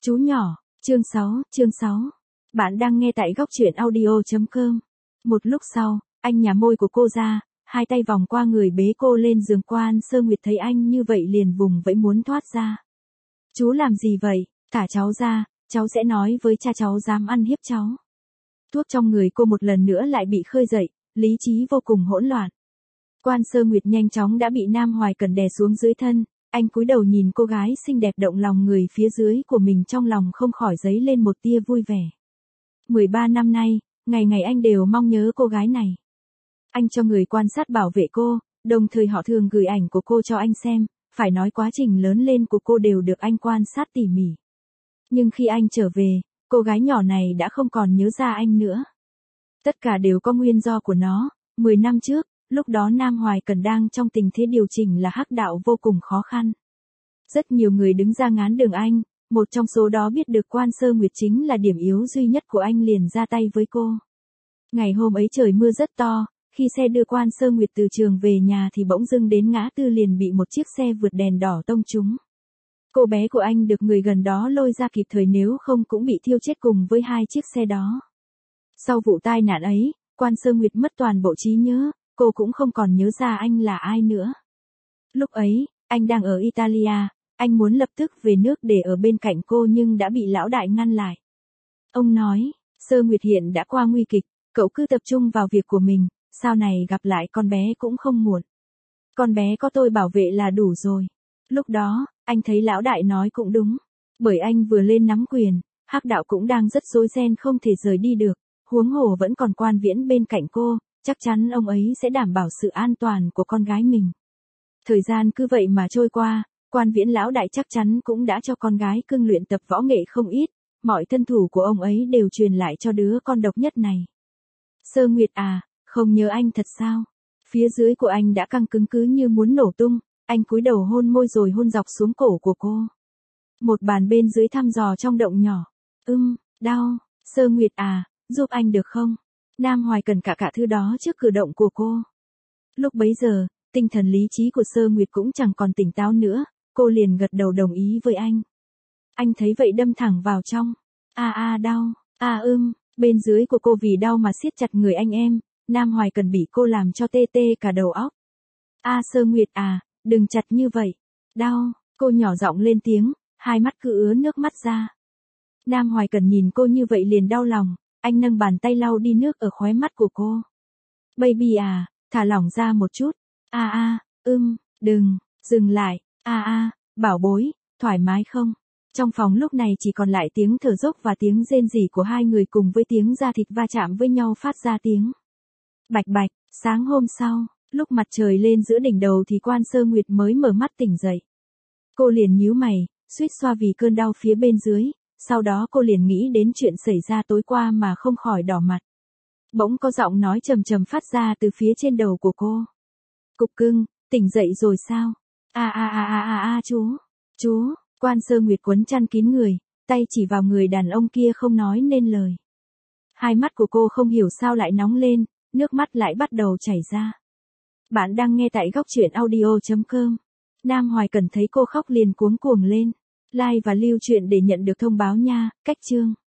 Chú nhỏ, chương 6. Bạn đang nghe tại góc truyện audio.com. Một lúc sau, anh nhả môi của cô ra, hai tay vòng qua người bế cô lên giường. Quan Sơ Nguyệt thấy anh như vậy liền vùng vẫy muốn thoát ra. Chú làm gì vậy, thả cháu ra, cháu sẽ nói với cha cháu dám ăn hiếp cháu. Thuốc trong người cô một lần nữa lại bị khơi dậy, lý trí vô cùng hỗn loạn. Quan Sơ Nguyệt nhanh chóng đã bị Nam Hoài Cẩn đè xuống dưới thân. Anh cúi đầu nhìn cô gái xinh đẹp động lòng người phía dưới của mình, trong lòng không khỏi dấy lên một tia vui vẻ. 13 năm nay, ngày ngày anh đều mong nhớ cô gái này. Anh cho người quan sát bảo vệ cô, đồng thời họ thường gửi ảnh của cô cho anh xem, phải nói quá trình lớn lên của cô đều được anh quan sát tỉ mỉ. Nhưng khi anh trở về, cô gái nhỏ này đã không còn nhớ ra anh nữa. Tất cả đều có nguyên do của nó. 10 năm trước, lúc đó Nam Hoài Cẩn đang trong tình thế điều chỉnh là hắc đạo vô cùng khó khăn. Rất nhiều người đứng ra ngán đường anh, một trong số đó biết được Quan Sơ Nguyệt chính là điểm yếu duy nhất của anh liền ra tay với cô. Ngày hôm ấy trời mưa rất to, khi xe đưa Quan Sơ Nguyệt từ trường về nhà thì bỗng dưng đến ngã tư liền bị một chiếc xe vượt đèn đỏ tông trúng. Cô bé của anh được người gần đó lôi ra kịp thời, nếu không cũng bị thiêu chết cùng với hai chiếc xe đó. Sau vụ tai nạn ấy, Quan Sơ Nguyệt mất toàn bộ trí nhớ, cô cũng không còn nhớ ra anh là ai nữa. Lúc ấy, anh đang ở Italia, anh muốn lập tức về nước để ở bên cạnh cô nhưng đã bị lão đại ngăn lại. Ông nói, Sơ Nguyệt hiện đã qua nguy kịch, cậu cứ tập trung vào việc của mình, sau này gặp lại con bé cũng không muộn. Con bé có tôi bảo vệ là đủ rồi. Lúc đó, anh thấy lão đại nói cũng đúng. Bởi anh vừa lên nắm quyền, hắc đạo cũng đang rất rối ren không thể rời đi được, huống hồ vẫn còn Quan Viễn bên cạnh cô, chắc chắn ông ấy sẽ đảm bảo sự an toàn của con gái mình. Thời gian cứ vậy mà trôi qua, Quan Viễn lão đại chắc chắn cũng đã cho con gái cưng luyện tập võ nghệ không ít, mọi thân thủ của ông ấy đều truyền lại cho đứa con độc nhất này. Sơ Nguyệt à, không nhớ anh thật sao? Phía dưới của anh đã căng cứng cứ như muốn nổ tung, anh cúi đầu hôn môi rồi hôn dọc xuống cổ của cô. Một bàn bên dưới thăm dò trong động nhỏ. Đau, Sơ Nguyệt à, giúp anh được không? Nam Hoài Cẩn cả thứ đó trước cử động của cô. Lúc bấy giờ, tinh thần lý trí của Sơ Nguyệt cũng chẳng còn tỉnh táo nữa, cô liền gật đầu đồng ý với anh. Anh thấy vậy đâm thẳng vào trong. Đau, bên dưới của cô vì đau mà siết chặt người anh em, Nam Hoài Cẩn bị cô làm cho tê tê cả đầu óc. Sơ Nguyệt à, đừng chặt như vậy. Đau, cô nhỏ giọng lên tiếng, hai mắt cứ ứa nước mắt ra. Nam Hoài Cẩn nhìn cô như vậy liền đau lòng, anh nâng bàn tay lau đi nước ở khóe mắt của cô. Baby à, thả lỏng ra một chút. Đừng, dừng lại. Bảo bối, thoải mái không? Trong phòng lúc này chỉ còn lại tiếng thở dốc và tiếng rên rỉ của hai người cùng với tiếng da thịt va chạm với nhau phát ra tiếng bạch bạch. Sáng hôm sau, lúc mặt trời lên giữa đỉnh đầu thì Quan Sơ Nguyệt mới mở mắt tỉnh dậy. Cô liền nhíu mày, suýt xoa vì cơn đau phía bên dưới, sau đó cô liền nghĩ đến chuyện xảy ra tối qua mà không khỏi đỏ mặt. Bỗng có giọng nói trầm trầm phát ra từ phía trên đầu của cô. Cục cưng, tỉnh dậy rồi sao? Chú, Quan Sơ Nguyệt quấn chăn kín người, tay chỉ vào người đàn ông kia không nói nên lời. Hai mắt của cô không hiểu sao lại nóng lên, nước mắt lại bắt đầu chảy ra. Bạn đang nghe tại góc truyện audio.com. Nam Hoài Cẩn thấy cô khóc liền cuống cuồng lên. Like và lưu truyện để nhận được thông báo nha. Cách chương.